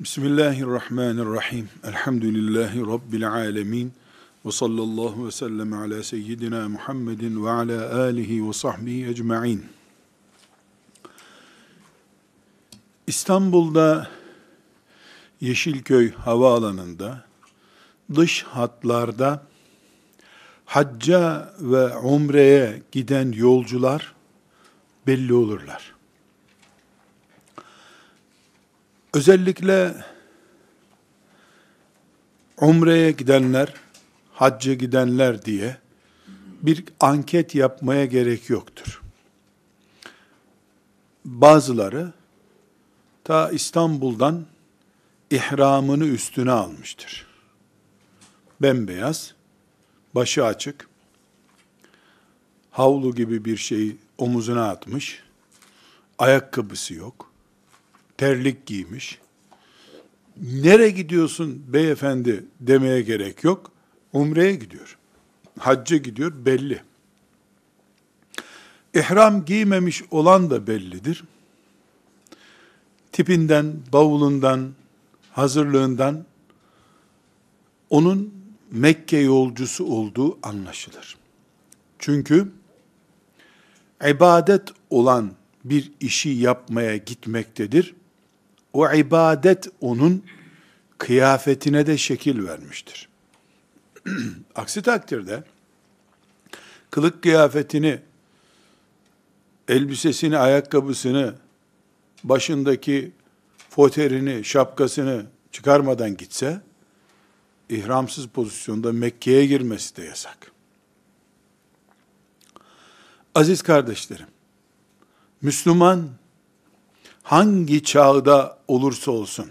Bismillahirrahmanirrahim. Elhamdülillahi Rabbil alemin. Ve sallallahu ve sellem ala seyyidina Muhammedin ve ala alihi ve sahbihi ecma'in. İstanbul'da Yeşilköy Havaalanı'nda dış hatlarda hacca ve umreye giden yolcular belli olurlar. Özellikle umreye gidenler, hacca gidenler diye bir anket yapmaya gerek yoktur. Bazıları ta İstanbul'dan ihramını üstüne almıştır. Bembeyaz, başı açık, havlu gibi bir şeyi omuzuna atmış, ayakkabısı yok, terlik giymiş. Nereye gidiyorsun beyefendi demeye gerek yok. Umre'ye gidiyor. Hacca gidiyor belli. İhram giymemiş olan da bellidir. Tipinden, bavulundan, hazırlığından onun Mekke yolcusu olduğu anlaşılır. Çünkü ibadet olan bir işi yapmaya gitmektedir. O ibadet onun kıyafetine de şekil vermiştir. Aksi takdirde kılık kıyafetini, elbisesini, ayakkabısını, başındaki foterini, şapkasını çıkarmadan gitse, ihramsız pozisyonda Mekke'ye girmesi de yasak. Aziz kardeşlerim, Müslüman hangi çağda olursa olsun,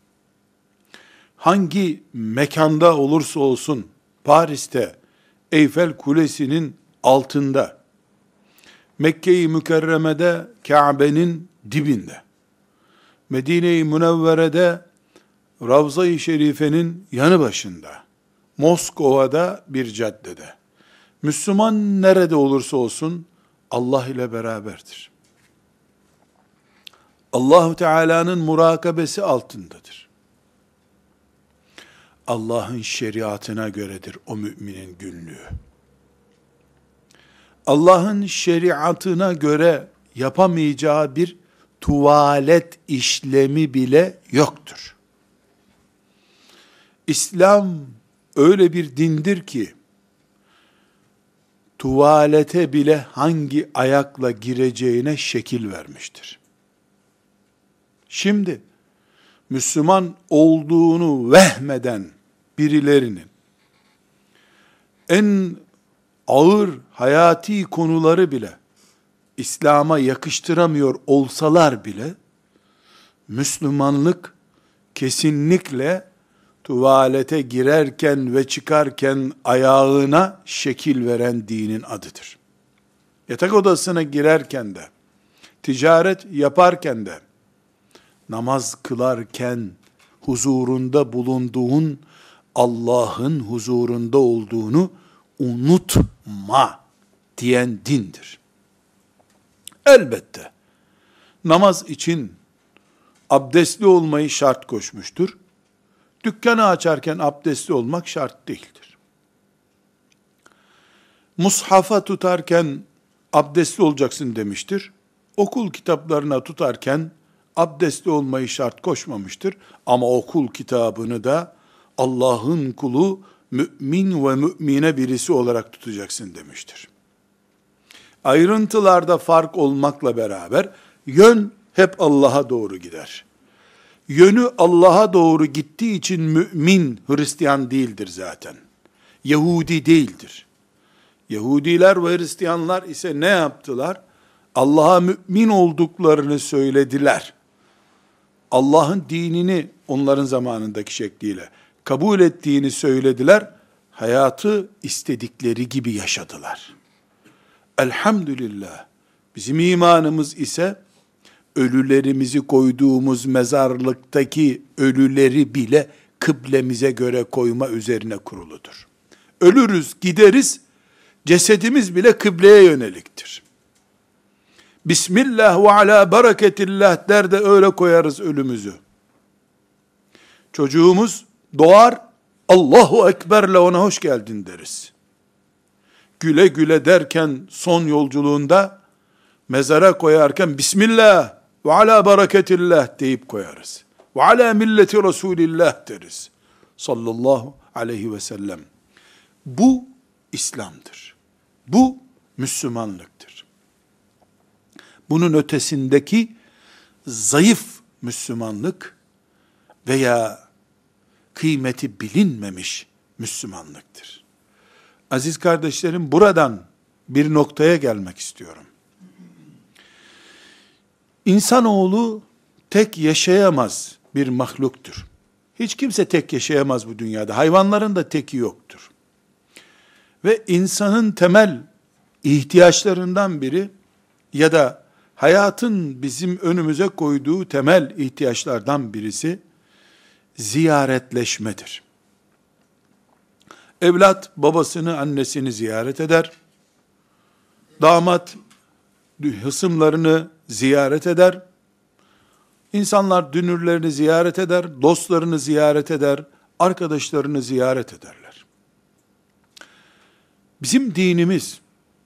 hangi mekanda olursa olsun, Paris'te, Eyfel Kulesi'nin altında, Mekke-i Mükerreme'de, Kabe'nin dibinde, Medine-i Münevvere'de, Ravza-i Şerife'nin yanı başında, Moskova'da bir caddede, Müslüman nerede olursa olsun, Allah ile beraberdir. Allah-u Teala'nın murakabesi altındadır. Allah'ın şeriatına göredir o müminin günlüğü. Allah'ın şeriatına göre yapamayacağı bir tuvalet işlemi bile yoktur. İslam öyle bir dindir ki, tuvalete bile hangi ayakla gireceğine şekil vermiştir. Şimdi, Müslüman olduğunu vehmeden birilerinin, en ağır hayati konuları bile, İslam'a yakıştıramıyor olsalar bile, Müslümanlık kesinlikle tuvalete girerken ve çıkarken ayağına şekil veren dinin adıdır. Yatak odasına girerken de, ticaret yaparken de, namaz kılarken huzurunda bulunduğun Allah'ın huzurunda olduğunu unutma diyen dindir. Elbette namaz için abdestli olmayı şart koşmuştur. Dükkanı açarken abdestli olmak şart değildir. Mushafa tutarken abdestli olacaksın demiştir. Okul kitaplarına tutarken abdestli olmayı şart koşmamıştır. Ama okul kitabını da Allah'ın kulu, mümin ve mümine birisi olarak tutacaksın demiştir. Ayrıntılarda fark olmakla beraber yön hep Allah'a doğru gider. Yönü Allah'a doğru gittiği için mümin Hristiyan değildir zaten. Yahudi değildir. Yahudiler ve Hristiyanlar ise ne yaptılar? Allah'a mümin olduklarını söylediler. Allah'ın dinini onların zamanındaki şekliyle kabul ettiğini söylediler. Hayatı istedikleri gibi yaşadılar. Elhamdülillah. Bizim imanımız ise ölülerimizi koyduğumuz mezarlıktaki ölüleri bile kıblemize göre koyma üzerine kuruludur. Ölürüz, gideriz, cesedimiz bile kıbleye yöneliktir. Bismillah ve ala bereketillah der de öyle koyarız ölümüzü. Çocuğumuz doğar, Allahu Ekber'le ona hoş geldin deriz. Güle güle derken son yolculuğunda mezara koyarken Bismillah ve ala bereketillah deyip koyarız. Ve ala milleti Resulillah deriz. Sallallahu aleyhi ve sellem. Bu İslam'dır. Bu Müslümanlıktır. Bunun ötesindeki zayıf Müslümanlık veya kıymeti bilinmemiş Müslümanlıktır. Aziz kardeşlerim, buradan bir noktaya gelmek istiyorum. İnsanoğlu tek yaşayamaz bir mahluktur. Hiç kimse tek yaşayamaz bu dünyada. Hayvanların da teki yoktur. Ve insanın temel ihtiyaçlarından biri ya da hayatın bizim önümüze koyduğu temel ihtiyaçlardan birisi ziyaretleşmedir. Evlat babasını, annesini ziyaret eder. Damat hısımlarını ziyaret eder. İnsanlar dünürlerini ziyaret eder, dostlarını ziyaret eder, arkadaşlarını ziyaret ederler. Bizim dinimiz,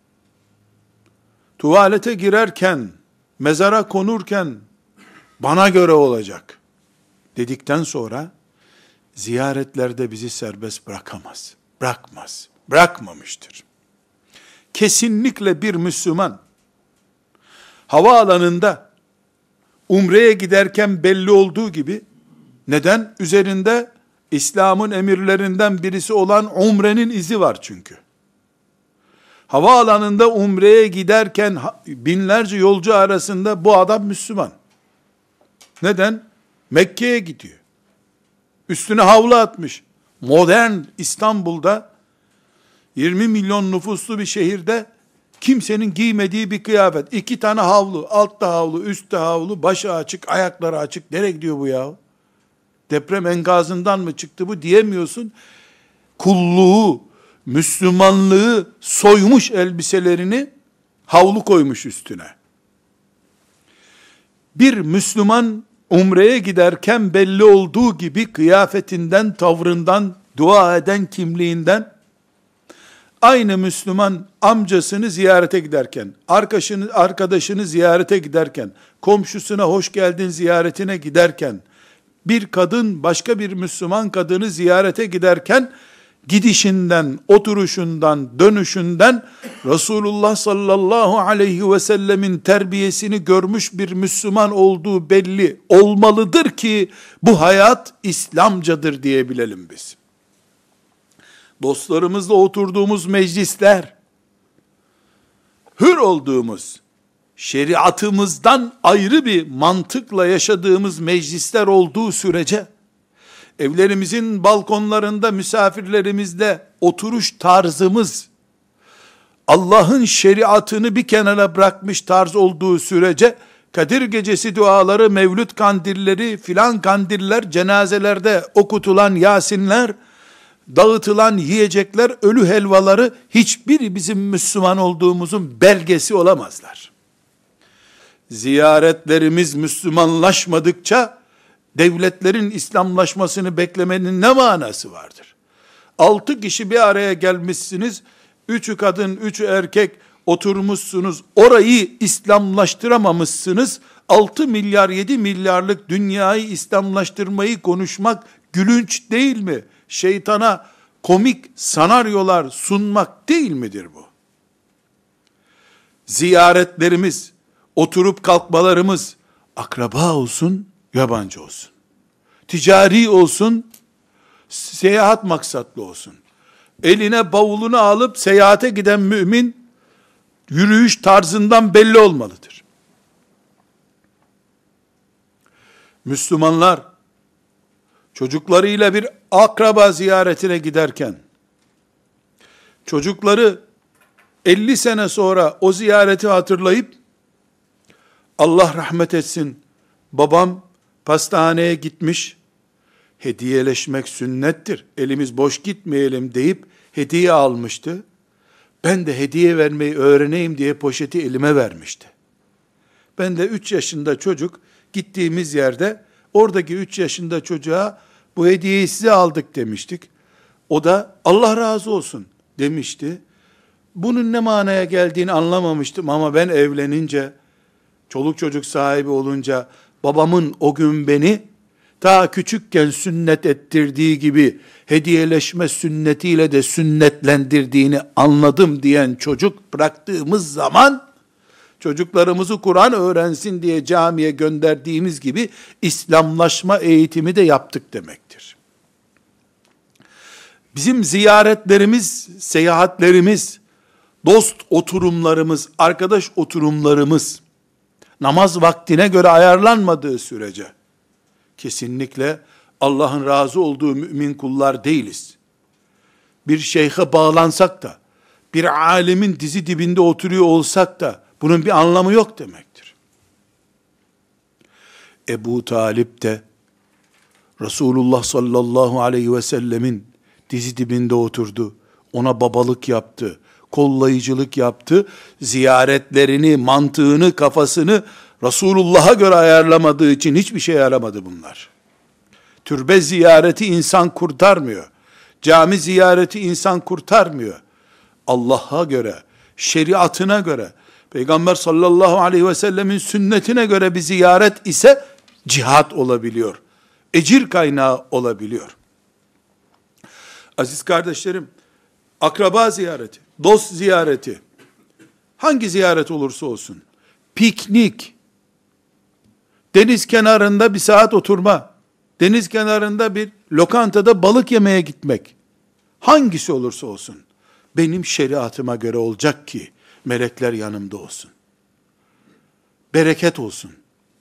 tuvalete girerken, mezara konurken, bana göre olacak dedikten sonra, ziyaretlerde bizi serbest bırakamaz, bırakmaz, bırakmamıştır. Kesinlikle bir Müslüman, havaalanında, umreye giderken belli olduğu gibi, neden? Üzerinde İslam'ın emirlerinden birisi olan umrenin izi var çünkü. Havaalanında umreye giderken binlerce yolcu arasında bu adam Müslüman. Neden? Mekke'ye gidiyor. Üstüne havlu atmış. Modern İstanbul'da 20 milyon nüfuslu bir şehirde kimsenin giymediği bir kıyafet. 2 tane havlu, altta havlu, üstte havlu, başı açık, ayakları açık. Nereye gidiyor bu ya? Deprem enkazından mı çıktı bu diyemiyorsun. Kulluğu, Müslümanlığı soymuş elbiselerini, havlu koymuş üstüne. Bir Müslüman umreye giderken belli olduğu gibi kıyafetinden, tavrından, dua eden kimliğinden, aynı Müslüman amcasını ziyarete giderken, arkadaşını ziyarete giderken, komşusuna hoş geldin ziyaretine giderken, bir kadın başka bir Müslüman kadını ziyarete giderken, gidişinden, oturuşundan, dönüşünden Resulullah sallallahu aleyhi ve sellemin terbiyesini görmüş bir Müslüman olduğu belli olmalıdır ki bu hayat İslamcadır diyebilelim biz. Dostlarımızla oturduğumuz meclisler, hür olduğumuz, şeriatımızdan ayrı bir mantıkla yaşadığımız meclisler olduğu sürece, evlerimizin balkonlarında misafirlerimizle oturuş tarzımız, Allah'ın şeriatını bir kenara bırakmış tarz olduğu sürece, Kadir Gecesi duaları, Mevlüt kandilleri, filan kandiller, cenazelerde okutulan Yasinler, dağıtılan yiyecekler, ölü helvaları, hiçbiri bizim Müslüman olduğumuzun belgesi olamazlar. Ziyaretlerimiz Müslümanlaşmadıkça, devletlerin İslamlaşmasını beklemenin ne manası vardır? 6 kişi bir araya gelmişsiniz, 3'ü kadın, 3'ü erkek oturmuşsunuz, orayı İslamlaştıramamışsınız, 6 milyar, 7 milyarlık dünyayı İslamlaştırmayı konuşmak gülünç değil mi? Şeytana komik senaryolar sunmak değil midir bu? Ziyaretlerimiz, oturup kalkmalarımız, akraba olsun, yabancı olsun. Ticari olsun, seyahat maksatlı olsun. Eline bavulunu alıp seyahate giden mümin, yürüyüş tarzından belli olmalıdır. Müslümanlar, çocuklarıyla bir akraba ziyaretine giderken, çocukları 50 sene sonra o ziyareti hatırlayıp, Allah rahmet etsin, babam pastaneye gitmiş, hediyeleşmek sünnettir, elimiz boş gitmeyelim deyip hediye almıştı. Ben de hediye vermeyi öğreneyim diye poşeti elime vermişti. Ben de 3 yaşında çocuk gittiğimiz yerde oradaki 3 yaşında çocuğa bu hediyeyi size aldık demiştik. O da Allah razı olsun demişti. Bunun ne manaya geldiğini anlamamıştım ama ben evlenince, çoluk çocuk sahibi olunca, babamın o gün beni ta küçükken sünnet ettirdiği gibi hediyeleşme sünnetiyle de sünnetlendirdiğini anladım diyen çocuk bıraktığımız zaman, çocuklarımızı Kur'an öğrensin diye camiye gönderdiğimiz gibi İslamlaşma eğitimi de yaptık demektir. Bizim ziyaretlerimiz, seyahatlerimiz, dost oturumlarımız, arkadaş oturumlarımız, namaz vaktine göre ayarlanmadığı sürece, kesinlikle Allah'ın razı olduğu mümin kullar değiliz. Bir şeyhe bağlansak da, bir alimin dizi dibinde oturuyor olsak da, bunun bir anlamı yok demektir. Ebu Talip de, Resulullah sallallahu aleyhi ve sellemin dizi dibinde oturdu, ona babalık yaptı, kollayıcılık yaptı, ziyaretlerini, mantığını, kafasını Resulullah'a göre ayarlamadığı için hiçbir şey yaramadı bunlar. Türbe ziyareti insan kurtarmıyor. Cami ziyareti insan kurtarmıyor. Allah'a göre, şeriatına göre, Peygamber sallallahu aleyhi ve sellemin sünnetine göre bir ziyaret ise cihat olabiliyor. Ecir kaynağı olabiliyor. Aziz kardeşlerim, akraba ziyareti, dost ziyareti, hangi ziyaret olursa olsun, piknik, deniz kenarında bir saat oturma, deniz kenarında bir lokantada balık yemeye gitmek, hangisi olursa olsun, benim şeriatıma göre olacak ki, melekler yanımda olsun. Bereket olsun.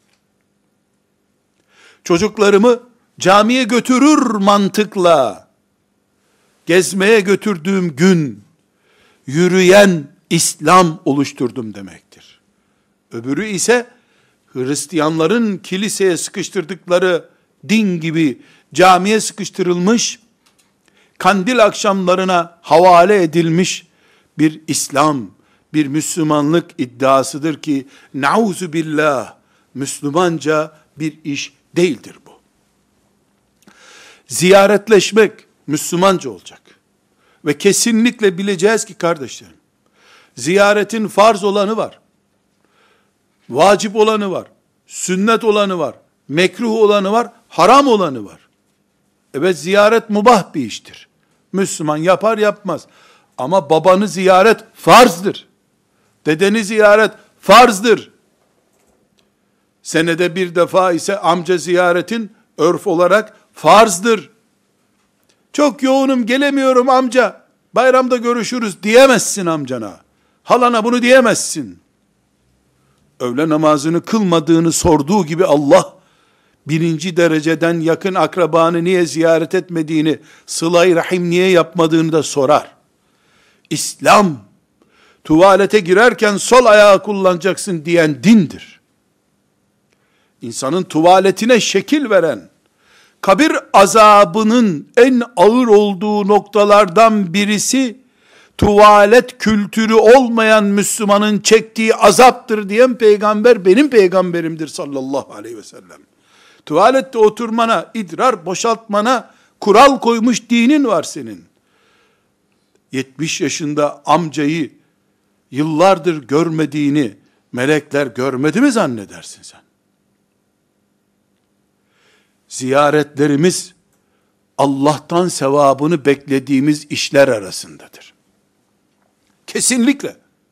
Çocuklarımı camiye götürür mantıkla, gezmeye götürdüğüm gün, yürüyen İslam oluşturdum demektir. Öbürü ise, Hristiyanların kiliseye sıkıştırdıkları din gibi camiye sıkıştırılmış, kandil akşamlarına havale edilmiş bir İslam, bir Müslümanlık iddiasıdır ki, nauzu billah, Müslümanca bir iş değildir bu. Ziyaretleşmek Müslümanca olacak. Ve kesinlikle bileceğiz ki kardeşlerim, ziyaretin farz olanı var, vacip olanı var, sünnet olanı var, mekruh olanı var, haram olanı var. Evet, ziyaret mubah bir iştir. Müslüman yapar yapmaz. Ama babanı ziyaret farzdır. Dedeni ziyaret farzdır. Senede bir defa ise amca ziyaretin örf olarak farzdır. Çok yoğunum gelemiyorum amca, bayramda görüşürüz diyemezsin amcana. Halana bunu diyemezsin. Öğle namazını kılmadığını sorduğu gibi Allah, birinci dereceden yakın akrabanı niye ziyaret etmediğini, sıla-i rahim niye yapmadığını da sorar. İslam, tuvalete girerken sol ayağı kullanacaksın diyen dindir. İnsanın tuvaletine şekil veren, kabir azabının en ağır olduğu noktalardan birisi, tuvalet kültürü olmayan Müslümanın çektiği azaptır diyen peygamber benim peygamberimdir sallallahu aleyhi ve sellem. Tuvalette oturmana, idrar boşaltmana kural koymuş dinin var senin. 70 yaşında amcayı yıllardır görmediğini melekler görmedi mi zannedersin sen? Ziyaretlerimiz Allah'tan sevabını beklediğimiz işler arasındadır. Kesinlikle.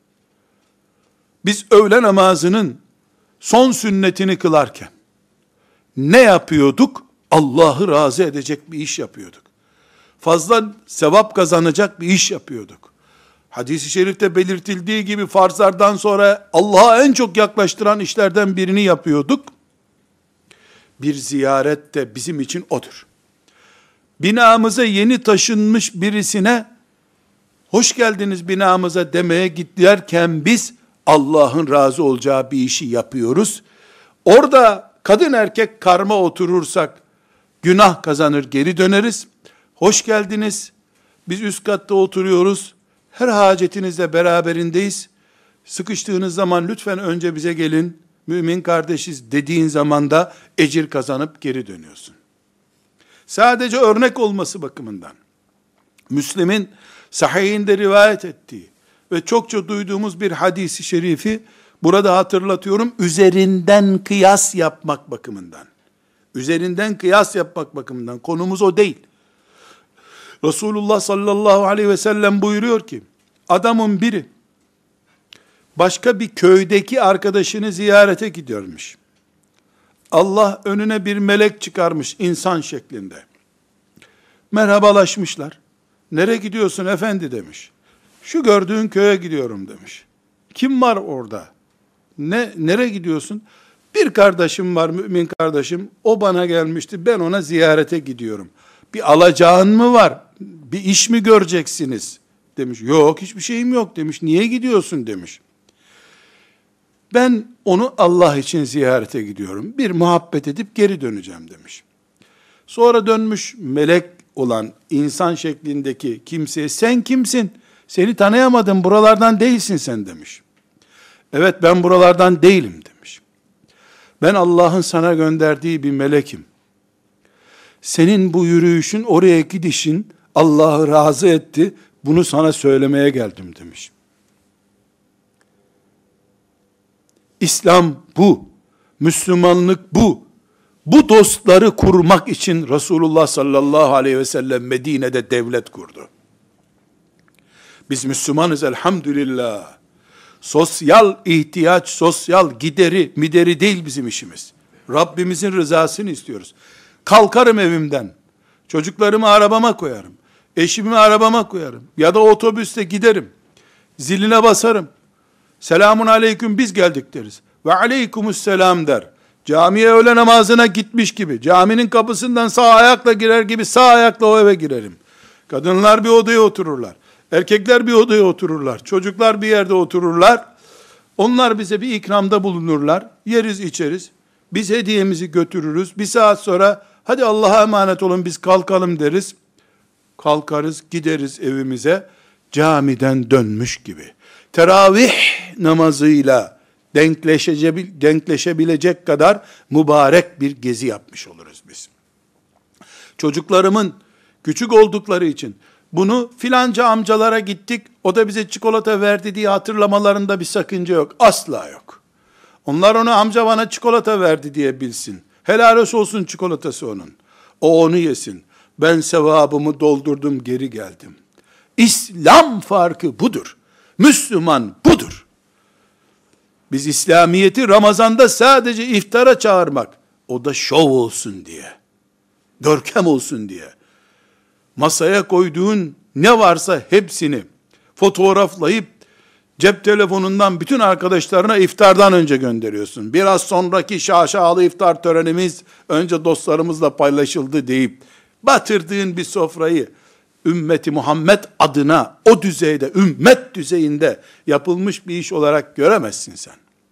Biz öğle namazının son sünnetini kılarken ne yapıyorduk? Allah'ı razı edecek bir iş yapıyorduk. Fazla sevap kazanacak bir iş yapıyorduk. Hadis-i şerifte belirtildiği gibi farzlardan sonra Allah'a en çok yaklaştıran işlerden birini yapıyorduk. Bir ziyaret de bizim için odur. Binamıza yeni taşınmış birisine hoş geldiniz binamıza demeye giderken biz Allah'ın razı olacağı bir işi yapıyoruz. Orada kadın erkek karma oturursak günah kazanır geri döneriz. Hoş geldiniz, biz üst katta oturuyoruz, her hacetinizle beraberindeyiz, sıkıştığınız zaman lütfen önce bize gelin, mümin kardeşiz dediğin zaman da ecir kazanıp geri dönüyorsun. Sadece örnek olması bakımından. Müslim'in sahihinde rivayet ettiği ve çokça duyduğumuz bir hadisi şerifi burada hatırlatıyorum. Üzerinden kıyas yapmak bakımından. Üzerinden kıyas yapmak bakımından. Konumuz o değil. Resulullah sallallahu aleyhi ve sellem buyuruyor ki, adamın biri başka bir köydeki arkadaşını ziyarete gidiyormuş. Allah önüne bir melek çıkarmış insan şeklinde. Merhabalaşmışlar. Nereye gidiyorsun efendi demiş. Şu gördüğün köye gidiyorum demiş. Kim var orada? Nereye gidiyorsun? Bir kardeşim var, mümin kardeşim. O bana gelmişti. Ben ona ziyarete gidiyorum. Bir alacağın mı var? Bir iş mi göreceksiniz? Demiş. Yok, hiçbir şeyim yok demiş. Niye gidiyorsun demiş. Ben onu Allah için ziyarete gidiyorum. Bir muhabbet edip geri döneceğim demiş. Sonra dönmüş melek olan insan şeklindeki kimseye, sen kimsin? Seni tanıyamadım, buralardan değilsin sen demiş. Evet, ben buralardan değilim demiş. Ben Allah'ın sana gönderdiği bir melekim. Senin bu yürüyüşün, oraya gidişin Allah'ı razı etti. Bunu sana söylemeye geldim demiş. İslam bu. Müslümanlık bu. Bu dostları kurmak için Resulullah sallallahu aleyhi ve sellem Medine'de devlet kurdu. Biz Müslümanız elhamdülillah. Sosyal ihtiyaç, sosyal mideri değil bizim işimiz. Rabbimizin rızasını istiyoruz. Kalkarım evimden, çocuklarımı arabama koyarım, eşimi arabama koyarım ya da otobüste giderim, ziline basarım. Selamun aleyküm, biz geldik deriz. Ve aleykümüsselam der. Camiye öğle namazına gitmiş gibi, caminin kapısından sağ ayakla girer gibi sağ ayakla o eve girerim. Kadınlar bir odaya otururlar. Erkekler bir odaya otururlar. Çocuklar bir yerde otururlar. Onlar bize bir ikramda bulunurlar. Yeriz içeriz. Biz hediyemizi götürürüz. Bir saat sonra hadi Allah'a emanet olun biz kalkalım deriz. Kalkarız, gideriz evimize. Camiden dönmüş gibi. Teravih namazıyla denkleşebilecek kadar mübarek bir gezi yapmış oluruz biz. Çocuklarımın küçük oldukları için bunu filanca amcalara gittik, o da bize çikolata verdi diye hatırlamalarında bir sakınca yok. Asla yok. Onlar onu amca bana çikolata verdi diye bilsin. Helal olsun çikolatası onun. O onu yesin. Ben sevabımı doldurdum, geri geldim. İslam farkı budur. Müslüman budur. Biz İslamiyet'i Ramazan'da sadece iftara çağırmak, o da şov olsun diye, görkem olsun diye, masaya koyduğun ne varsa hepsini fotoğraflayıp cep telefonundan bütün arkadaşlarına iftardan önce gönderiyorsun. Biraz sonraki şaşalı iftar törenimiz önce dostlarımızla paylaşıldı deyip batırdığın bir sofrayı ümmeti Muhammed adına o düzeyde, ümmet düzeyinde yapılmış bir iş olarak göremezsin sen.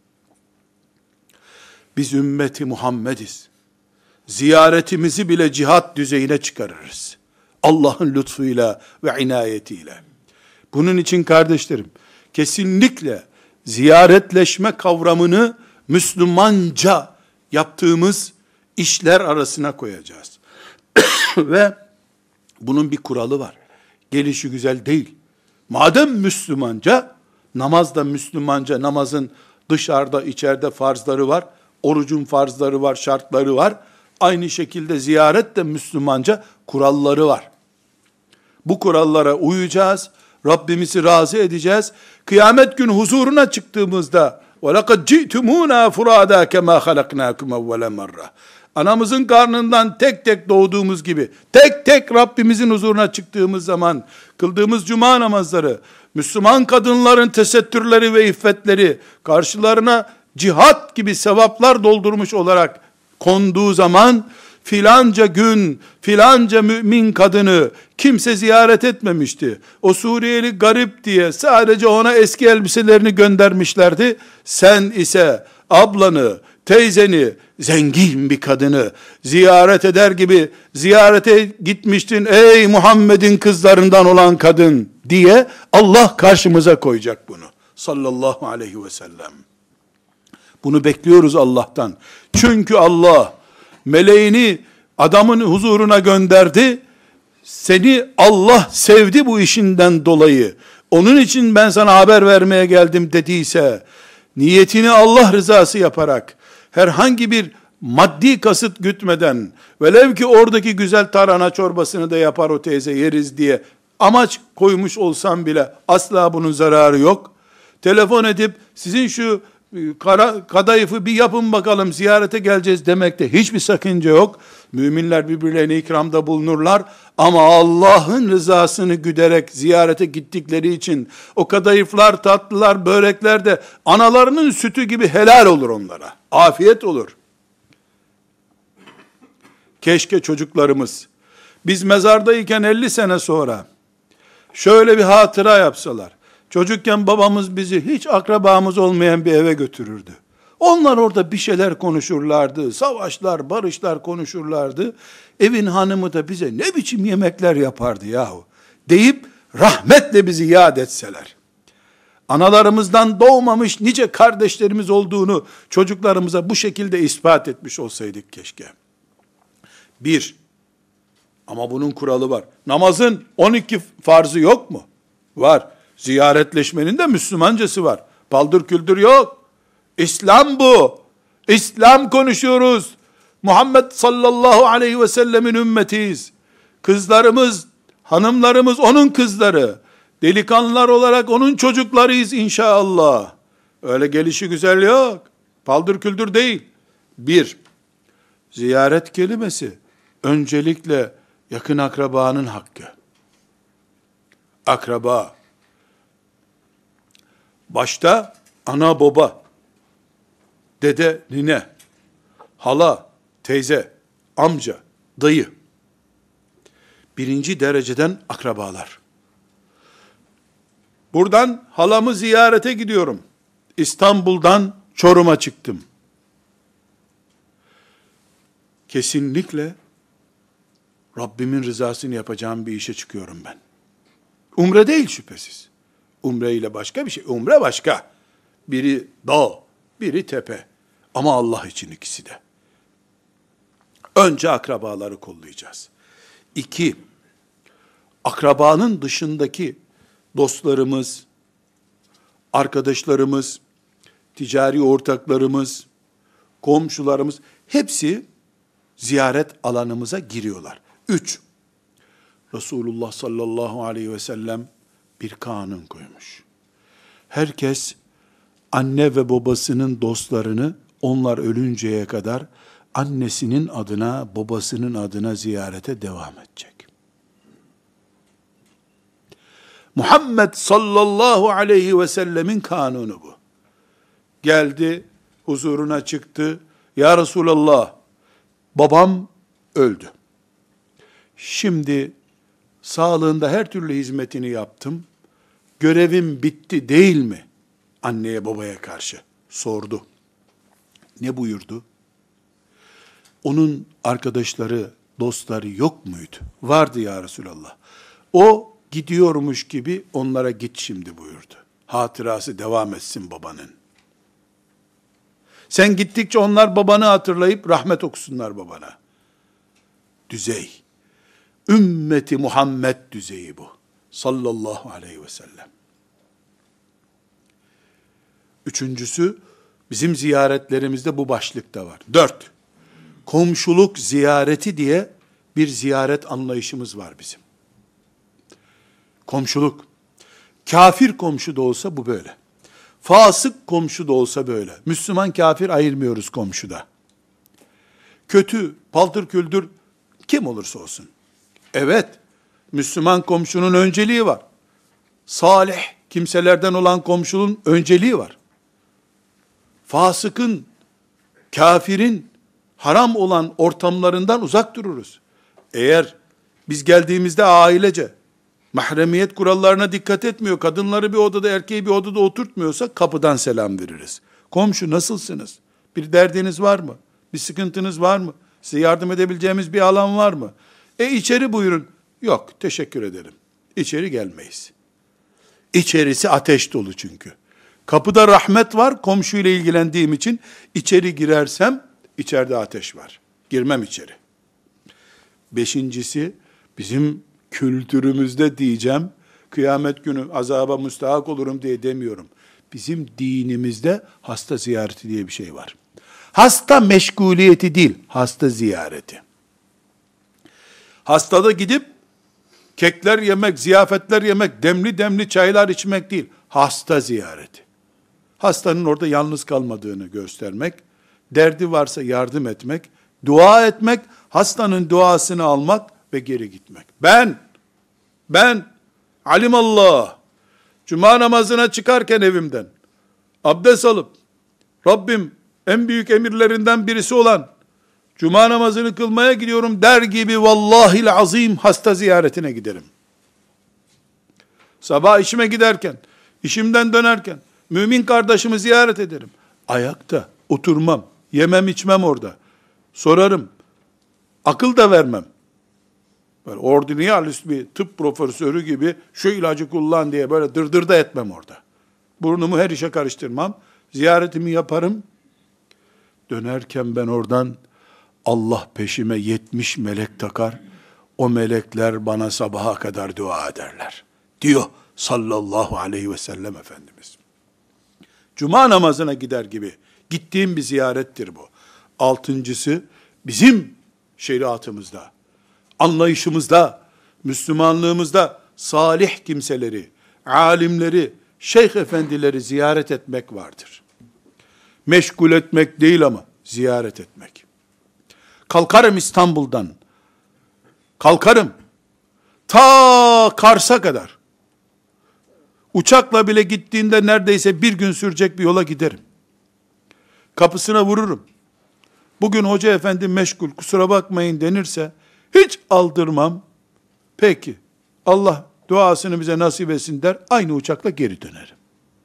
Biz ümmeti Muhammediz. Ziyaretimizi bile cihat düzeyine çıkarırız. Allah'ın lütfuyla ve inayetiyle. Bunun için kardeşlerim, kesinlikle ziyaretleşme kavramını Müslümanca yaptığımız işler arasına koyacağız. Ve bunun bir kuralı var. Gelişi güzel değil. Madem Müslümanca, namaz da Müslümanca, namazın dışarıda, içeride farzları var, orucun farzları var, şartları var. Aynı şekilde ziyaret de Müslümanca kuralları var. Bu kurallara uyacağız, Rabbimizi razı edeceğiz. Kıyamet günü huzuruna çıktığımızda وَلَقَدْ جِئْتُمُونَا فُرَادًا كَمَا خَلَقْنَاكُمْ اَوَّلَ مَرَّةً Anamızın karnından tek tek doğduğumuz gibi, tek tek Rabbimizin huzuruna çıktığımız zaman, kıldığımız cuma namazları, Müslüman kadınların tesettürleri ve iffetleri, karşılarına cihat gibi sevaplar doldurmuş olarak konduğu zaman, filanca gün, filanca mümin kadını kimse ziyaret etmemişti. O Suriyeli garip diye sadece ona eski elbiselerini göndermişlerdi. Sen ise ablanı, teyzeni, zengin bir kadını ziyaret eder gibi ziyarete gitmiştin ey Muhammed'in kızlarından olan kadın diye Allah karşımıza koyacak bunu. Sallallahu aleyhi ve sellem. Bunu bekliyoruz Allah'tan. Çünkü Allah meleğini Adamın huzuruna gönderdi. Seni Allah sevdi bu işinden dolayı. Onun için ben sana haber vermeye geldim dediyse, niyetini Allah rızası yaparak, herhangi bir maddi kasıt gütmeden, velev ki oradaki güzel tarhana çorbasını da yapar o teyze yeriz diye amaç koymuş olsam bile asla bunun zararı yok. Telefon edip sizin şu kadayıfı bir yapın bakalım ziyarete geleceğiz demekte hiçbir sakınca yok. Müminler birbirlerine ikramda bulunurlar ama Allah'ın rızasını güderek ziyarete gittikleri için o kadayıflar, tatlılar, börekler de analarının sütü gibi helal olur onlara. Afiyet olur. Keşke çocuklarımız biz mezardayken 50 sene sonra şöyle bir hatıra yapsalar. Çocukken babamız bizi hiç akrabamız olmayan bir eve götürürdü. Onlar orada bir şeyler konuşurlardı. Savaşlar, barışlar konuşurlardı. Evin hanımı da bize ne biçim yemekler yapardı yahu deyip rahmetle bizi yad etseler. Analarımızdan doğmamış nice kardeşlerimiz olduğunu çocuklarımıza bu şekilde ispat etmiş olsaydık keşke. Bir, ama bunun kuralı var. Namazın 12 farzı yok mu? Var. Ziyaretleşmenin de Müslümancası var. Paldır küldür yok. İslam bu. İslam konuşuyoruz. Muhammed sallallahu aleyhi ve sellemin ümmetiyiz. Kızlarımız, hanımlarımız onun kızları. Delikanlılar olarak onun çocuklarıyız inşallah. Öyle gelişi güzel yok. Paldır küldür değil. Bir, ziyaret kelimesi öncelikle yakın akrabanın hakkı. Akraba. Başta ana baba, dede, nine, hala, teyze, amca, dayı. Birinci dereceden akrabalar. Buradan halamı ziyarete gidiyorum. İstanbul'dan Çorum'a çıktım. Kesinlikle Rabbimin rızasını yapacağım bir işe çıkıyorum ben. Umre değil şüphesiz. Umre ile başka bir şey. Umre başka. Biri dağ, biri tepe. Ama Allah için ikisi de. Önce akrabaları kollayacağız. İki, akrabanın dışındaki dostlarımız, arkadaşlarımız, ticari ortaklarımız, komşularımız hepsi ziyaret alanımıza giriyorlar. Üç, Resulullah sallallahu aleyhi ve sellem bir kanun koymuş. Herkes anne ve babasının dostlarını onlar ölünceye kadar annesinin adına, babasının adına ziyarete devam edecek. Muhammed sallallahu aleyhi ve sellemin kanunu bu. Geldi, huzuruna çıktı. Ya Resulallah, babam öldü. Şimdi sağlığında her türlü hizmetini yaptım. Görevim bitti değil mi? Anneye babaya karşı sordu. Ne buyurdu? Onun arkadaşları, dostları yok muydu? Vardı ya Resulallah. O gidiyormuş gibi onlara git şimdi buyurdu. Hatırası devam etsin babanın. Sen gittikçe onlar babanı hatırlayıp rahmet okusunlar babana. Düzey. Ümmeti Muhammed düzeyi bu. Sallallahu aleyhi ve sellem. Üçüncüsü, bizim ziyaretlerimizde bu başlıkta var. 4. Komşuluk ziyareti diye bir ziyaret anlayışımız var bizim. Komşuluk. Kafir komşu da olsa bu böyle. Fasık komşu da olsa böyle. Müslüman kafir ayırmıyoruz komşuda. Kötü, paltır küldür kim olursa olsun. Evet, Müslüman komşunun önceliği var. Salih kimselerden olan komşunun önceliği var. Fasıkın, kafirin haram olan ortamlarından uzak dururuz. Eğer biz geldiğimizde ailece mahremiyet kurallarına dikkat etmiyor, kadınları bir odada, erkeği bir odada oturtmuyorsa kapıdan selam veririz. Komşu nasılsınız? Bir derdiniz var mı? Bir sıkıntınız var mı? Size yardım edebileceğimiz bir alan var mı? İçeri buyurun. Yok, teşekkür ederim. İçeri gelmeyiz. İçerisi ateş dolu çünkü. Kapıda rahmet var, komşuyla ilgilendiğim için içeri girersem içeride ateş var. Girmem içeri. Beşincisi, bizim kültürümüzde diyeceğim, kıyamet günü azaba müstahak olurum diye demiyorum. Bizim dinimizde hasta ziyareti diye bir şey var. Hasta meşguliyeti değil, hasta ziyareti. Hastada gidip kekler yemek, ziyafetler yemek, demli demli çaylar içmek değil, hasta ziyareti. Hastanın orada yalnız kalmadığını göstermek, derdi varsa yardım etmek, dua etmek, hastanın duasını almak ve geri gitmek. Ben alimallah, cuma namazına çıkarken evimden, abdest alıp, Rabbim en büyük emirlerinden birisi olan, cuma namazını kılmaya gidiyorum der gibi, vallahil azim hasta ziyaretine giderim. Sabah işime giderken, işimden dönerken, mümin kardeşimi ziyaret ederim. Ayakta oturmam, yemem içmem orada. Sorarım, akıl da vermem. Böyle ordinalist bir tıp profesörü gibi şu ilacı kullan diye böyle dırdır da etmem orada. Burnumu her işe karıştırmam. Ziyaretimi yaparım. Dönerken ben oradan Allah peşime 70 melek takar. O melekler bana sabaha kadar dua ederler. Diyor sallallahu aleyhi ve sellem Efendimiz. Cuma namazına gider gibi gittiğim bir ziyarettir bu. Altıncısı, bizim şeriatımızda, anlayışımızda, Müslümanlığımızda salih kimseleri, alimleri, şeyh efendileri ziyaret etmek vardır. Meşgul etmek değil ama ziyaret etmek. Kalkarım İstanbul'dan, kalkarım ta Kars'a kadar. Uçakla bile gittiğinde neredeyse bir gün sürecek bir yola giderim. Kapısına vururum. Bugün hoca efendi meşgul, kusura bakmayın denirse, hiç aldırmam. Peki, Allah duasını bize nasip etsin der, aynı uçakla geri dönerim.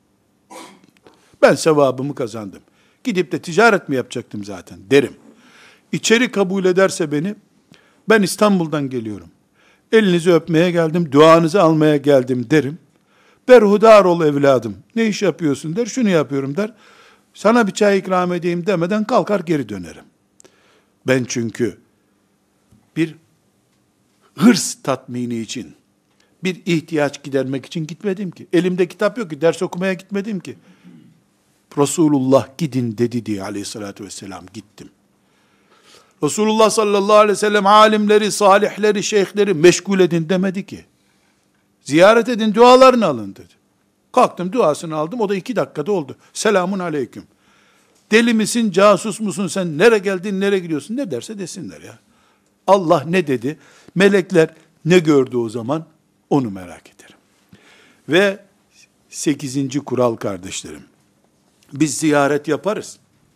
Ben sevabımı kazandım. Gidip de ticaret mi yapacaktım zaten derim. İçeri kabul ederse beni, ben İstanbul'dan geliyorum. Elinizi öpmeye geldim, duanızı almaya geldim derim. Berhudar ol evladım. Ne iş yapıyorsun der, şunu yapıyorum der. Sana bir çay ikram edeyim demeden kalkar geri dönerim. Ben çünkü bir hırs tatmini için, bir ihtiyaç gidermek için gitmedim ki. Elimde kitap yok ki, ders okumaya gitmedim ki. Resulullah gidin dedi diye aleyhissalatü vesselam gittim. Resulullah sallallahu aleyhi ve sellem alimleri, salihleri, şeyhleri meşgul edin demedi ki. Ziyaret edin, dualarını alın dedi. Kalktım, duasını aldım, o da 2 dakikada oldu. Selamun aleyküm. Deli misin, casus musun sen, nereye geldin, nereye gidiyorsun, ne derse desinler ya. Allah ne dedi, melekler ne gördü o zaman, onu merak ederim. Ve 8. kural kardeşlerim, biz ziyaret yaparız.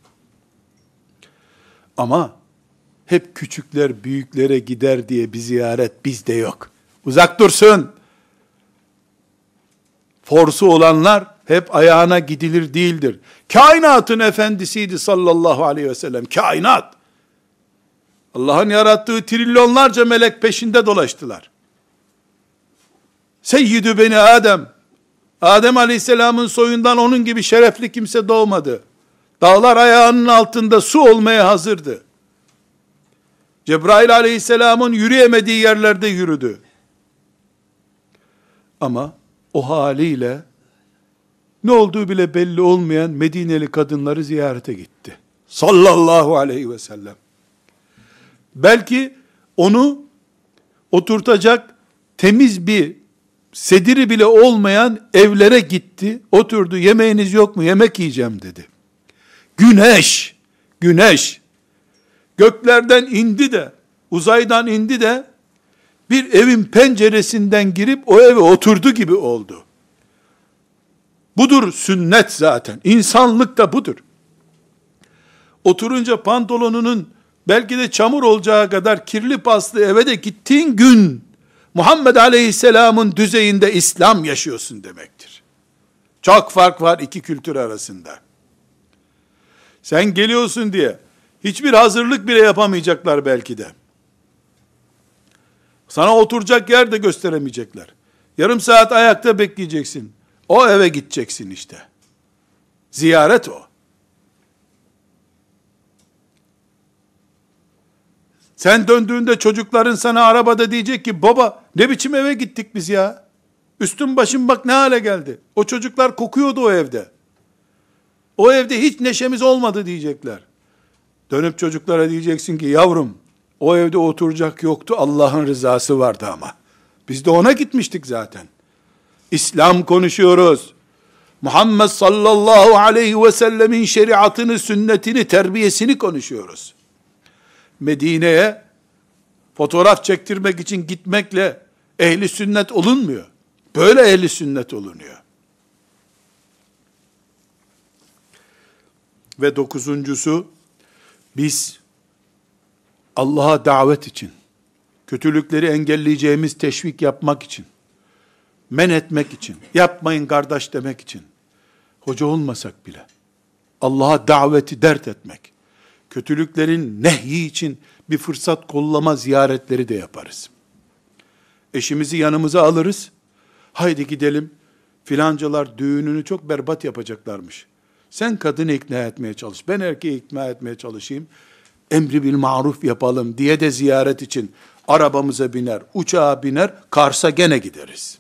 Ama hep küçükler büyüklere gider diye bir ziyaret bizde yok. Uzak dursun. Forsu olanlar hep ayağına gidilir değildir. Kainatın efendisiydi sallallahu aleyhi ve sellem. Kainat. Allah'ın yarattığı trilyonlarca melek peşinde dolaştılar. Seyyidü beni Adem. Adem aleyhisselamın soyundan onun gibi şerefli kimse doğmadı. Dağlar ayağının altında su olmaya hazırdı. Cebrail aleyhisselamın yürüyemediği yerlerde yürüdü. Ama o haliyle ne olduğu bile belli olmayan Medineli kadınları ziyarete gitti. Sallallahu aleyhi ve sellem. Belki onu oturtacak temiz bir sediri bile olmayan evlere gitti. Oturdu, yemeğiniz yok mu? Yemek yiyeceğim dedi. Güneş göklerden indi de, uzaydan indi de, bir evin penceresinden girip o eve oturdu gibi oldu. Budur sünnet zaten. İnsanlık da budur. Oturunca pantolonunun belki de çamur olacağı kadar kirli paslı eve de gittiğin gün, Muhammed Aleyhisselam'ın düzeyinde İslam yaşıyorsun demektir. Çok fark var iki kültür arasında. Sen geliyorsun diye, hiçbir hazırlık bile yapamayacaklar belki de. Sana oturacak yer de gösteremeyecekler. Yarım saat ayakta bekleyeceksin. O eve gideceksin işte. Ziyaret o. Sen döndüğünde çocukların sana arabada diyecek ki baba ne biçim eve gittik biz ya. Üstüm başım bak ne hale geldi. O çocuklar kokuyordu o evde. O evde hiç neşemiz olmadı diyecekler. Dönüp çocuklara diyeceksin ki yavrum o evde oturacak yoktu, Allah'ın rızası vardı ama. Biz de ona gitmiştik zaten. İslam konuşuyoruz. Muhammed sallallahu aleyhi ve sellemin şeriatını, sünnetini, terbiyesini konuşuyoruz. Medine'ye fotoğraf çektirmek için gitmekle ehli sünnet olunmuyor. Böyle ehli sünnet olunuyor. Ve dokuzuncusu, biz Allah'a davet için, kötülükleri engelleyeceğimiz teşvik yapmak için, men etmek için, yapmayın kardeş demek için, hoca olmasak bile, Allah'a daveti dert etmek, kötülüklerin nehyi için bir fırsat kollama ziyaretleri de yaparız. Eşimizi yanımıza alırız, haydi gidelim, filancalar düğününü çok berbat yapacaklarmış. Sen kadını ikna etmeye çalış, ben erkeği ikna etmeye çalışayım, emri bil maruf yapalım diye de ziyaret için arabamıza biner, uçağa biner, Kars'a gene gideriz.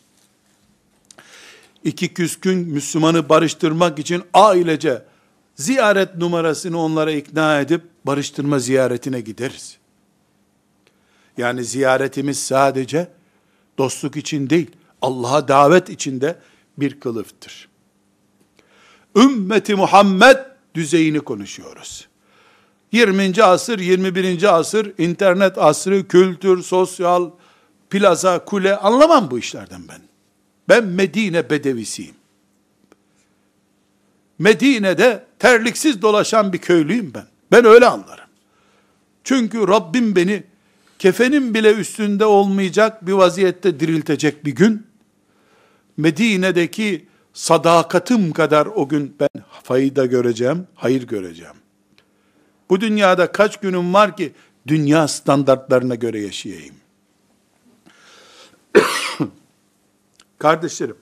İki küskün Müslümanı barıştırmak için ailece ziyaret numarasını onlara ikna edip barıştırma ziyaretine gideriz. Yani ziyaretimiz sadece dostluk için değil, Allah'a davet için de bir kılıftır. Ümmeti Muhammed düzeyini konuşuyoruz. 20. asır, 21. asır, internet asrı, kültür, sosyal, plaza, kule, anlamam bu işlerden ben. Ben Medine bedevisiyim. Medine'de terliksiz dolaşan bir köylüyüm ben. Ben öyle anlarım. Çünkü Rabbim beni kefenim bile üstünde olmayacak bir vaziyette diriltecek bir gün, Medine'deki sadakatim kadar o gün ben fayda göreceğim, hayır göreceğim. Bu dünyada kaç günüm var ki dünya standartlarına göre yaşayayım? Kardeşlerim,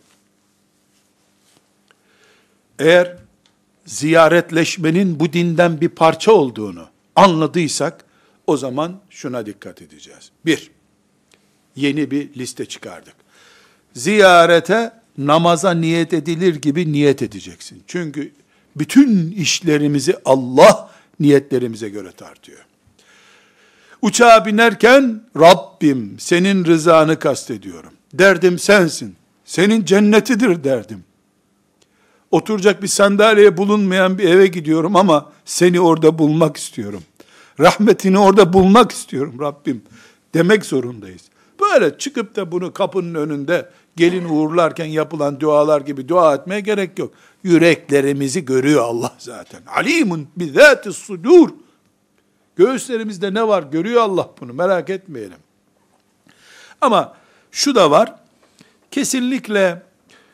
eğer ziyaretleşmenin bu dinden bir parça olduğunu anladıysak, o zaman şuna dikkat edeceğiz. Bir, yeni bir liste çıkardık. Ziyarete namaza niyet edilir gibi niyet edeceksin. Çünkü bütün işlerimizi Allah niyetlerimize göre tartıyor. Uçağa binerken Rabbim senin rızanı kastediyorum. Derdim sensin. Senin cennetidir derdim. Oturacak bir sandalyeye bulunmayan bir eve gidiyorum ama seni orada bulmak istiyorum. Rahmetini orada bulmak istiyorum Rabbim demek zorundayız. Böyle çıkıp da bunu kapının önünde gelin uğurlarken yapılan dualar gibi dua etmeye gerek yok. Yüreklerimizi görüyor Allah zaten. Alimun bizâtis sudur. Göğüslerimizde ne var görüyor Allah bunu, merak etmeyelim. Ama şu da var, kesinlikle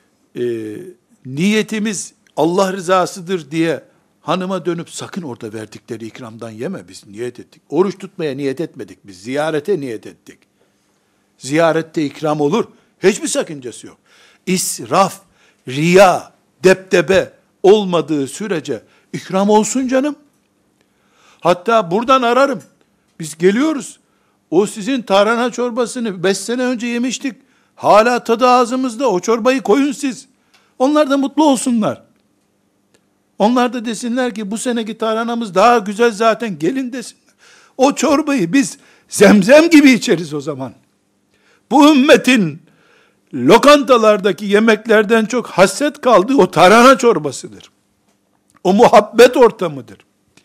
niyetimiz Allah rızasıdır diye hanıma dönüp sakın orada verdikleri ikramdan yeme, biz niyet ettik. Oruç tutmaya niyet etmedik, biz ziyarete niyet ettik. Ziyarette ikram olur, hiçbir sakıncası yok. İsraf, riya, deptebe olmadığı sürece ikram olsun canım. Hatta buradan ararım. Biz geliyoruz. O sizin tarhana çorbasını 5 sene önce yemiştik. Hala tadı ağzımızda. O çorbayı koyun siz. Onlar da mutlu olsunlar. Onlar da desinler ki bu seneki tarhanamız daha güzel zaten, gelin desinler. O çorbayı biz zemzem gibi içeriz o zaman. Bu ümmetin lokantalardaki yemeklerden çok hasret kaldığı o tarhana çorbasıdır. O muhabbet ortamıdır.